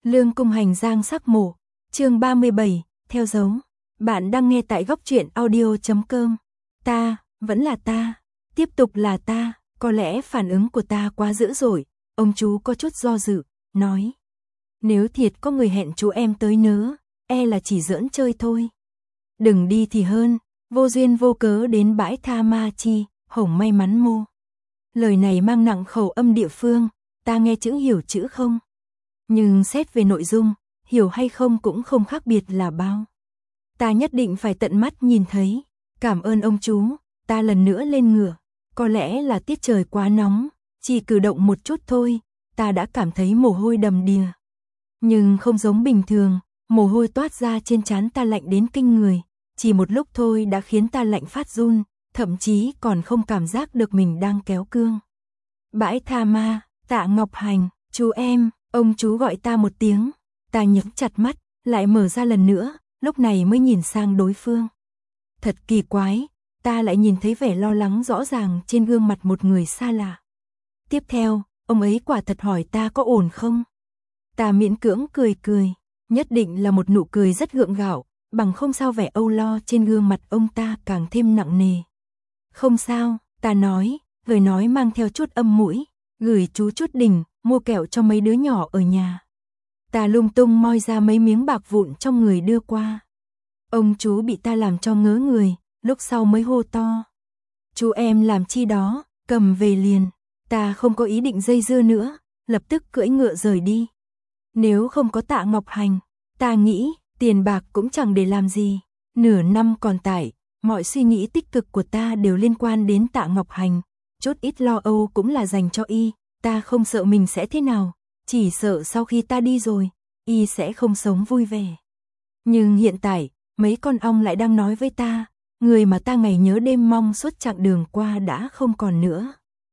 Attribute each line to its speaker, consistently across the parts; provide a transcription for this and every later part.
Speaker 1: Lương Cung Hành Giang sắc mổ, chương 37, theo dấu. Bạn đang nghe tại góc truyện audio.com. Ta, vẫn là ta, tiếp tục là ta, có lẽ phản ứng của ta quá dữ dội, ông chú có chút do dự, nói. Nếu thiệt có người hẹn chú em tới nữa, là chỉ giỡn chơi thôi. Đừng đi thì hơn, vô duyên vô cớ đến bãi tha ma chi, hổng may mắn mô. Lời này mang nặng khẩu âm địa phương, ta nghe chữ hiểu chữ không. Nhưng xét về nội dung, hiểu hay không cũng không khác biệt là bao. Ta nhất định phải tận mắt nhìn thấy. Cảm ơn ông chú, ta lần nữa lên ngựa. Có lẽ là tiết trời quá nóng, chỉ cử động một chút thôi, ta đã cảm thấy mồ hôi đầm đìa. Nhưng không giống bình thường, mồ hôi toát ra trên trán ta lạnh đến kinh người. Chỉ một lúc thôi đã khiến ta lạnh phát run, thậm chí còn không cảm giác được mình đang kéo cương. Bãi tha ma, Tạ Ngọc Hành, chú em. Ông chú gọi ta một tiếng, ta nhắm chặt mắt, lại mở ra lần nữa, lúc này mới nhìn sang đối phương. Thật kỳ quái, ta lại nhìn thấy vẻ lo lắng rõ ràng trên gương mặt một người xa lạ. Tiếp theo, ông ấy quả thật hỏi ta có ổn không? Ta miễn cưỡng cười, nhất định là một nụ cười rất gượng gạo, bằng không sao vẻ âu lo trên gương mặt ông ta càng thêm nặng nề. Không sao, ta nói, lời nói mang theo chút âm mũi, gửi chú chút đỉnh. Mua kẹo cho mấy đứa nhỏ ở nhà. Ta lung tung moi ra mấy miếng bạc vụn trong người đưa qua. Ông chú bị ta làm cho ngớ người, lúc sau mới hô to. Chú em làm chi đó, cầm về liền. Ta không có ý định dây dưa nữa, lập tức cưỡi ngựa rời đi. Nếu không có Tạ Ngọc Hành, ta nghĩ tiền bạc cũng chẳng để làm gì. Nửa năm còn tải, mọi suy nghĩ tích cực của ta đều liên quan đến Tạ Ngọc Hành. Chút ít lo âu cũng là dành cho y. Ta không sợ mình sẽ thế nào, chỉ sợ sau khi ta đi rồi, y sẽ không sống vui vẻ. Nhưng hiện tại, mấy con ong lại đang nói với ta, người mà ta ngày nhớ đêm mong suốt chặng đường qua đã không còn nữa.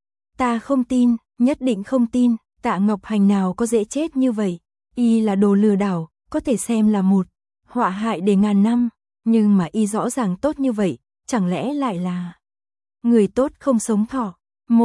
Speaker 1: Ta không tin, nhất định không tin, Tạ Ngọc Hành nào có dễ chết như vậy, y là đồ lừa đảo, có thể xem là một họa hại để ngàn năm, nhưng mà y rõ ràng tốt như vậy, chẳng lẽ lại là người tốt không sống thọ.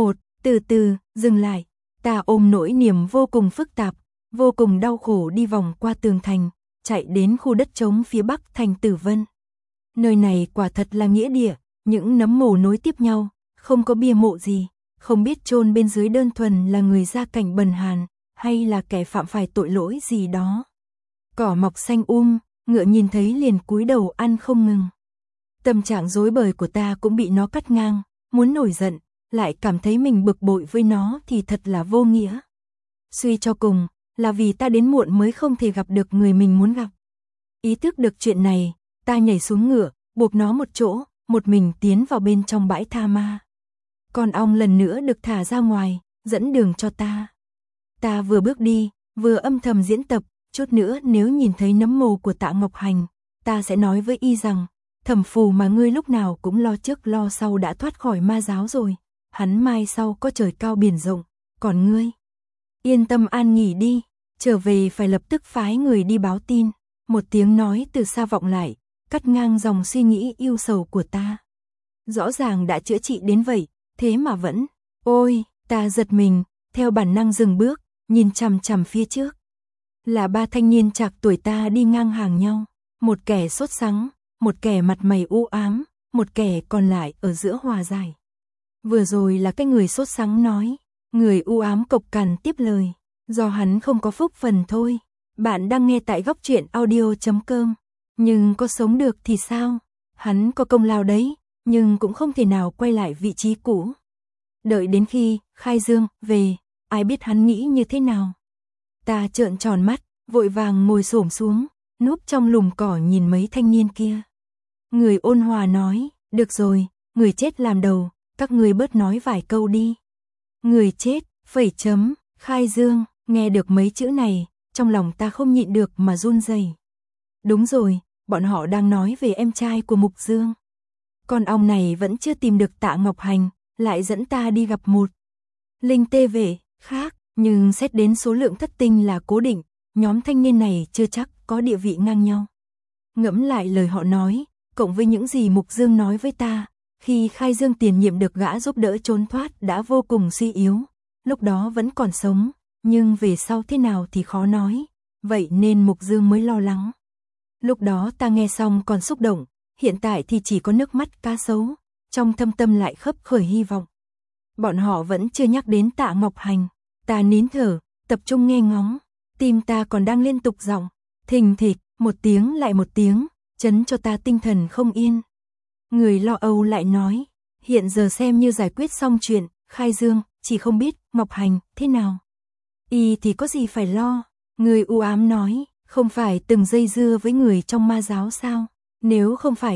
Speaker 1: Từ từ, dừng lại. Ta ôm nỗi niềm vô cùng phức tạp, vô cùng đau khổ đi vòng qua tường thành, chạy đến khu đất trống phía bắc thành Tử Vân. Nơi này quả thật là nghĩa địa, những nấm mồ nối tiếp nhau, không có bia mộ gì, không biết chôn bên dưới đơn thuần là người gia cảnh bần hàn, hay là kẻ phạm phải tội lỗi gì đó. Cỏ mọc xanh ngựa nhìn thấy liền cúi đầu ăn không ngừng. Tâm trạng rối bời của ta cũng bị nó cắt ngang, muốn nổi giận. Lại cảm thấy mình bực bội với nó thì thật là vô nghĩa. Suy cho cùng, là vì ta đến muộn mới không thể gặp được người mình muốn gặp. Ý thức được chuyện này, ta nhảy xuống ngựa, buộc nó một chỗ, một mình tiến vào bên trong bãi tha ma. Con ong lần nữa được thả ra ngoài, dẫn đường cho ta. Ta vừa bước đi, vừa âm thầm diễn tập, chút nữa nếu nhìn thấy nấm mồ của Tạ Ngọc Hành, ta sẽ nói với y rằng, thẩm phù mà ngươi lúc nào cũng lo trước lo sau đã thoát khỏi ma giáo rồi. Hắn mai sau có trời cao biển rộng, còn ngươi, yên tâm an nghỉ đi, trở về phải lập tức phái người đi báo tin. Một tiếng nói từ xa vọng lại, cắt ngang dòng suy nghĩ yêu sầu của ta. Rõ ràng đã chữa trị đến vậy, thế mà vẫn, ôi, ta giật mình, theo bản năng dừng bước, nhìn chằm chằm phía trước. Là ba thanh niên trạc tuổi ta đi ngang hàng nhau, một kẻ sốt sắng, một kẻ mặt mày u ám, một kẻ còn lại ở giữa hòa giải. Vừa rồi là cái người sốt sắng nói, người u ám cộc cằn tiếp lời, do hắn không có phúc phần thôi. Bạn đang nghe tại góc truyện audio.com, nhưng có sống được thì sao? Hắn có công lao đấy, nhưng cũng không thể nào quay lại vị trí cũ. Đợi đến khi Khai Dương về, ai biết hắn nghĩ như thế nào? Ta trợn tròn mắt, vội vàng ngồi xổm xuống, núp trong lùm cỏ nhìn mấy thanh niên kia. Người ôn hòa nói, được rồi, người chết làm đầu. Các ngươi bớt nói vài câu đi. Người chết, Khai Dương, nghe được mấy chữ này, trong lòng ta không nhịn được mà run rẩy. Đúng rồi, bọn họ đang nói về em trai của Mục Dương. Con ong này vẫn chưa tìm được Tạ Ngọc Hành, lại dẫn ta đi gặp một linh tê vệ khác, nhưng xét đến số lượng thất tinh là cố định, nhóm thanh niên này chưa chắc có địa vị ngang nhau. Ngẫm lại lời họ nói, cộng với những gì Mục Dương nói với ta, khi Khai Dương tiền nhiệm được gã giúp đỡ trốn thoát đã vô cùng suy yếu, lúc đó vẫn còn sống, nhưng về sau thế nào thì khó nói, vậy nên Mục Dương mới lo lắng. Lúc đó ta nghe xong còn xúc động, hiện tại thì chỉ có nước mắt cá sấu, trong thâm tâm lại khấp khởi hy vọng. Bọn họ vẫn chưa nhắc đến Tạ Ngọc Hành, ta nín thở, tập trung nghe ngóng, tim ta còn đang liên tục giọng, thình thịch, một tiếng lại một tiếng, chấn cho ta tinh thần không yên. Người lo âu lại nói, hiện giờ xem như giải quyết xong chuyện, khai dương, chỉ không biết Ngọc Hành thế nào. Y thì có gì phải lo, người u ám nói, không phải từng dây dưa với người trong ma giáo sao, nếu không phải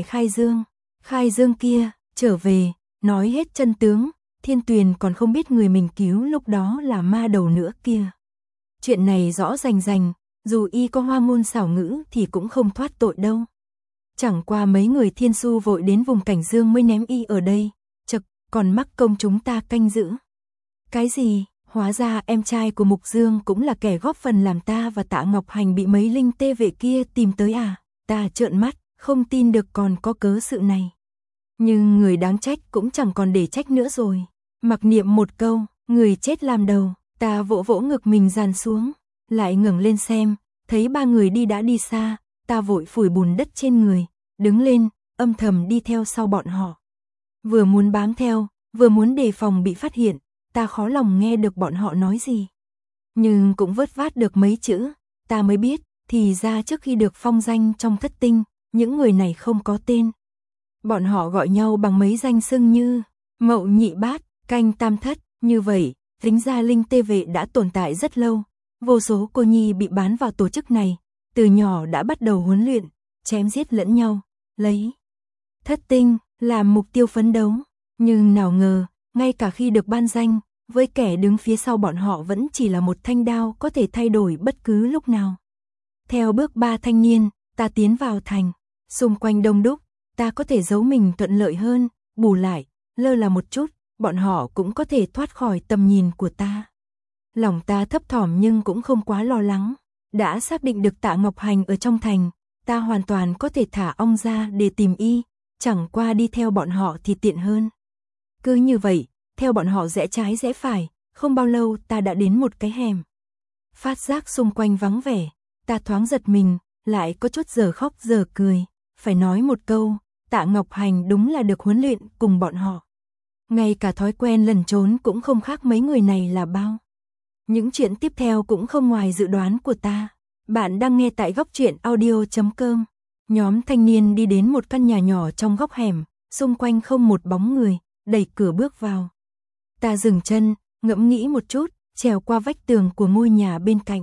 Speaker 1: khai dương kia, trở về, nói hết chân tướng, Thiên Tuyền còn không biết người mình cứu lúc đó là ma đầu nữa kia. Chuyện này rõ rành rành, dù y có hoa ngôn xảo ngữ thì cũng không thoát tội đâu. Chẳng qua mấy người Thiên Su vội đến vùng Cảnh Dương mới ném y ở đây, chật, còn mắc công chúng ta canh giữ. Cái gì, hóa ra em trai của Mục Dương cũng là kẻ góp phần làm ta và Tạ Ngọc Hành bị mấy linh tê vệ kia tìm tới à, ta trợn mắt, không tin được còn có cớ sự này. Nhưng người đáng trách cũng chẳng còn để trách nữa rồi. Mặc niệm một câu, người chết làm đầu, ta vỗ vỗ ngực mình dàn xuống, lại ngẩng lên xem, thấy ba người đi đã đi xa, ta vội phủi bùn đất trên người, đứng lên, âm thầm đi theo sau bọn họ. Vừa muốn bám theo, vừa muốn đề phòng bị phát hiện, ta khó lòng nghe được bọn họ nói gì. Nhưng cũng vớt vát được mấy chữ, ta mới biết, thì ra trước khi được phong danh trong thất tinh, những người này không có tên. Bọn họ gọi nhau bằng mấy danh xưng như Mậu Nhị Bát, Canh Tam Thất, như vậy, tính ra linh tê vệ đã tồn tại rất lâu. Vô số cô nhi bị bán vào tổ chức này, từ nhỏ đã bắt đầu huấn luyện, chém giết lẫn nhau, lấy thất tinh làm mục tiêu phấn đấu. Nhưng nào ngờ, ngay cả khi được ban danh, với kẻ đứng phía sau bọn họ vẫn chỉ là một thanh đao có thể thay đổi bất cứ lúc nào. Theo bước 3 thanh niên, ta tiến vào thành, xung quanh đông đúc, ta có thể giấu mình thuận lợi hơn, bù lại, lơ là một chút, bọn họ cũng có thể thoát khỏi tầm nhìn của ta. Lòng ta thấp thỏm nhưng cũng không quá lo lắng, đã xác định được Tạ Ngọc Hành ở trong thành, ta hoàn toàn có thể thả ong ra để tìm y, chẳng qua đi theo bọn họ thì tiện hơn. Cứ như vậy, theo bọn họ rẽ trái rẽ phải, không bao lâu ta đã đến một cái hẻm. Phát giác xung quanh vắng vẻ, ta thoáng giật mình, lại có chút giờ khóc giờ cười, phải nói một câu, Tạ Ngọc Hành đúng là được huấn luyện cùng bọn họ. Ngay cả thói quen lẩn trốn cũng không khác mấy người này là bao. Những chuyện tiếp theo cũng không ngoài dự đoán của ta. Bạn đang nghe tại góc truyện audio.com. Nhóm thanh niên đi đến một căn nhà nhỏ trong góc hẻm, xung quanh không một bóng người, đẩy cửa bước vào. Ta dừng chân, ngẫm nghĩ một chút, trèo qua vách tường của ngôi nhà bên cạnh.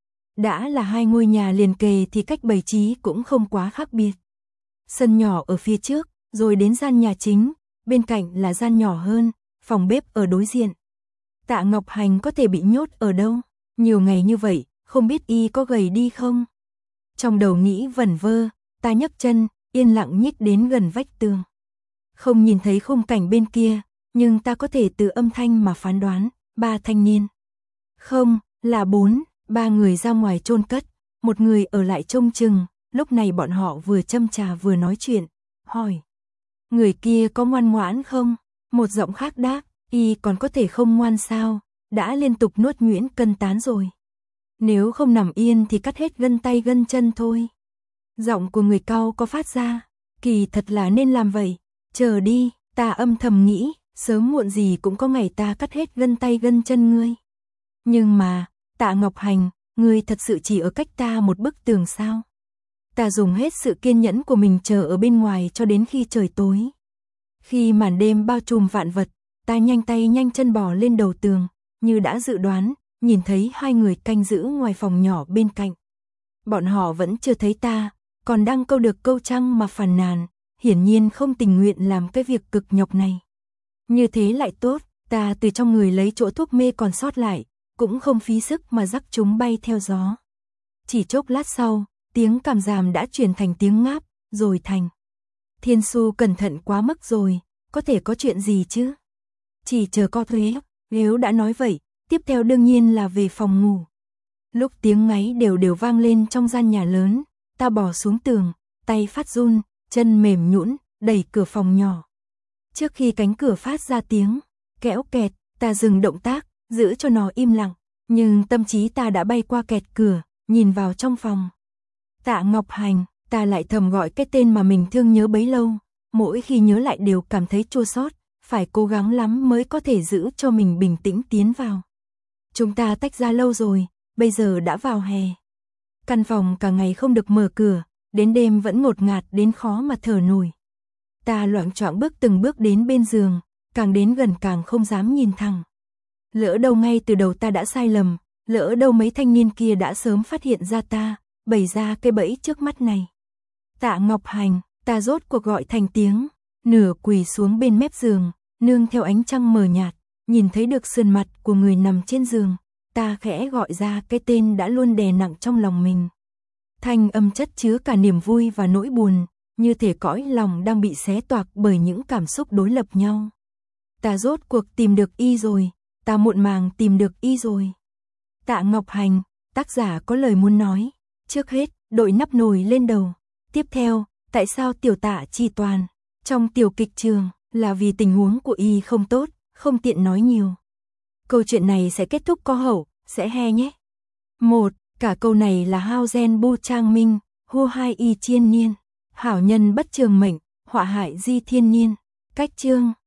Speaker 1: Đã là hai ngôi nhà liền kề thì cách bày trí cũng không quá khác biệt. Sân nhỏ ở phía trước, rồi đến gian nhà chính, bên cạnh là gian nhỏ hơn, phòng bếp ở đối diện. Tạ Ngọc Hành có thể bị nhốt ở đâu? Nhiều ngày như vậy, không biết y có gầy đi không? Trong đầu nghĩ vẩn vơ, ta nhấc chân, yên lặng nhích đến gần vách tường. Không nhìn thấy khung cảnh bên kia, nhưng ta có thể từ âm thanh mà phán đoán, 3 thanh niên. Không, là 4, 3 người ra ngoài chôn cất, một người ở lại trông chừng, lúc này bọn họ vừa châm trà vừa nói chuyện, hỏi. Người kia có ngoan ngoãn không? Một giọng khác đáp, y còn có thể không ngoan sao, đã liên tục nuốt nhuyễn cân tán rồi. Nếu không nằm yên thì cắt hết gân tay gân chân thôi. Giọng của người cau có phát ra, kỳ thật là nên làm vậy, chờ đi, ta âm thầm nghĩ, sớm muộn gì cũng có ngày ta cắt hết gân tay gân chân ngươi. Nhưng mà, Tạ Ngọc Hành, ngươi thật sự chỉ ở cách ta một bức tường sao? Ta dùng hết sự kiên nhẫn của mình chờ ở bên ngoài cho đến khi trời tối. Khi màn đêm bao trùm vạn vật, ta nhanh tay nhanh chân bò lên đầu tường, như đã dự đoán, nhìn thấy hai người canh giữ ngoài phòng nhỏ bên cạnh. Bọn họ vẫn chưa thấy ta, còn đang câu được câu trăng mà phàn nàn, hiển nhiên không tình nguyện làm cái việc cực nhọc này. Như thế lại tốt, ta từ trong người lấy chỗ thuốc mê còn sót lại, cũng không phí sức mà dắt chúng bay theo gió. Chỉ chốc lát sau, tiếng càm ràm đã chuyển thành tiếng ngáp, rồi thành. Thiên Su cẩn thận quá mức rồi, có thể có chuyện gì chứ? Chỉ chờ co thuế, nếu đã nói vậy, tiếp theo đương nhiên là về phòng ngủ. Lúc tiếng ngáy đều đều vang lên trong gian nhà lớn, ta bò xuống tường, tay phát run, chân mềm nhũn, đẩy cửa phòng nhỏ. Trước khi cánh cửa phát ra tiếng kéo kẹt, ta dừng động tác, giữ cho nó im lặng, nhưng tâm trí ta đã bay qua kẹt cửa, nhìn vào trong phòng. Tạ Ngọc Hành, ta lại thầm gọi cái tên mà mình thương nhớ bấy lâu, mỗi khi nhớ lại đều cảm thấy chua xót, phải cố gắng lắm mới có thể giữ cho mình bình tĩnh tiến vào. Chúng ta tách ra lâu rồi, bây giờ đã vào hè. Căn phòng cả ngày không được mở cửa, đến đêm vẫn ngột ngạt đến khó mà thở nổi. Ta loạng choạng bước từng bước đến bên giường, càng đến gần càng không dám nhìn thẳng. Lỡ đâu ngay từ đầu ta đã sai lầm, lỡ đâu mấy thanh niên kia đã sớm phát hiện ra ta, bày ra cái bẫy trước mắt này. Tạ Ngọc Hành, ta rốt cuộc gọi thành tiếng, nửa quỳ xuống bên mép giường, nương theo ánh trăng mờ nhạt, nhìn thấy được sườn mặt của người nằm trên giường, ta khẽ gọi ra cái tên đã luôn đè nặng trong lòng mình. Thanh âm chất chứa cả niềm vui và nỗi buồn, như thể cõi lòng đang bị xé toạc bởi những cảm xúc đối lập nhau. Ta rốt cuộc tìm được y rồi, ta muộn màng tìm được y rồi. Tạ Ngọc Hành, tác giả có lời muốn nói. Trước hết, đội nắp nồi lên đầu. Tiếp theo, tại sao tiểu Tạ Chi Toàn trong tiểu kịch trường, là vì tình huống của y không tốt, không tiện nói nhiều. Câu chuyện này sẽ kết thúc có hậu, sẽ he nhé. 1. Cả câu này là hao gen bu trang minh, hô hai y chiên niên. Hảo nhân bất trường mệnh, họa hại di thiên niên. Cách chương,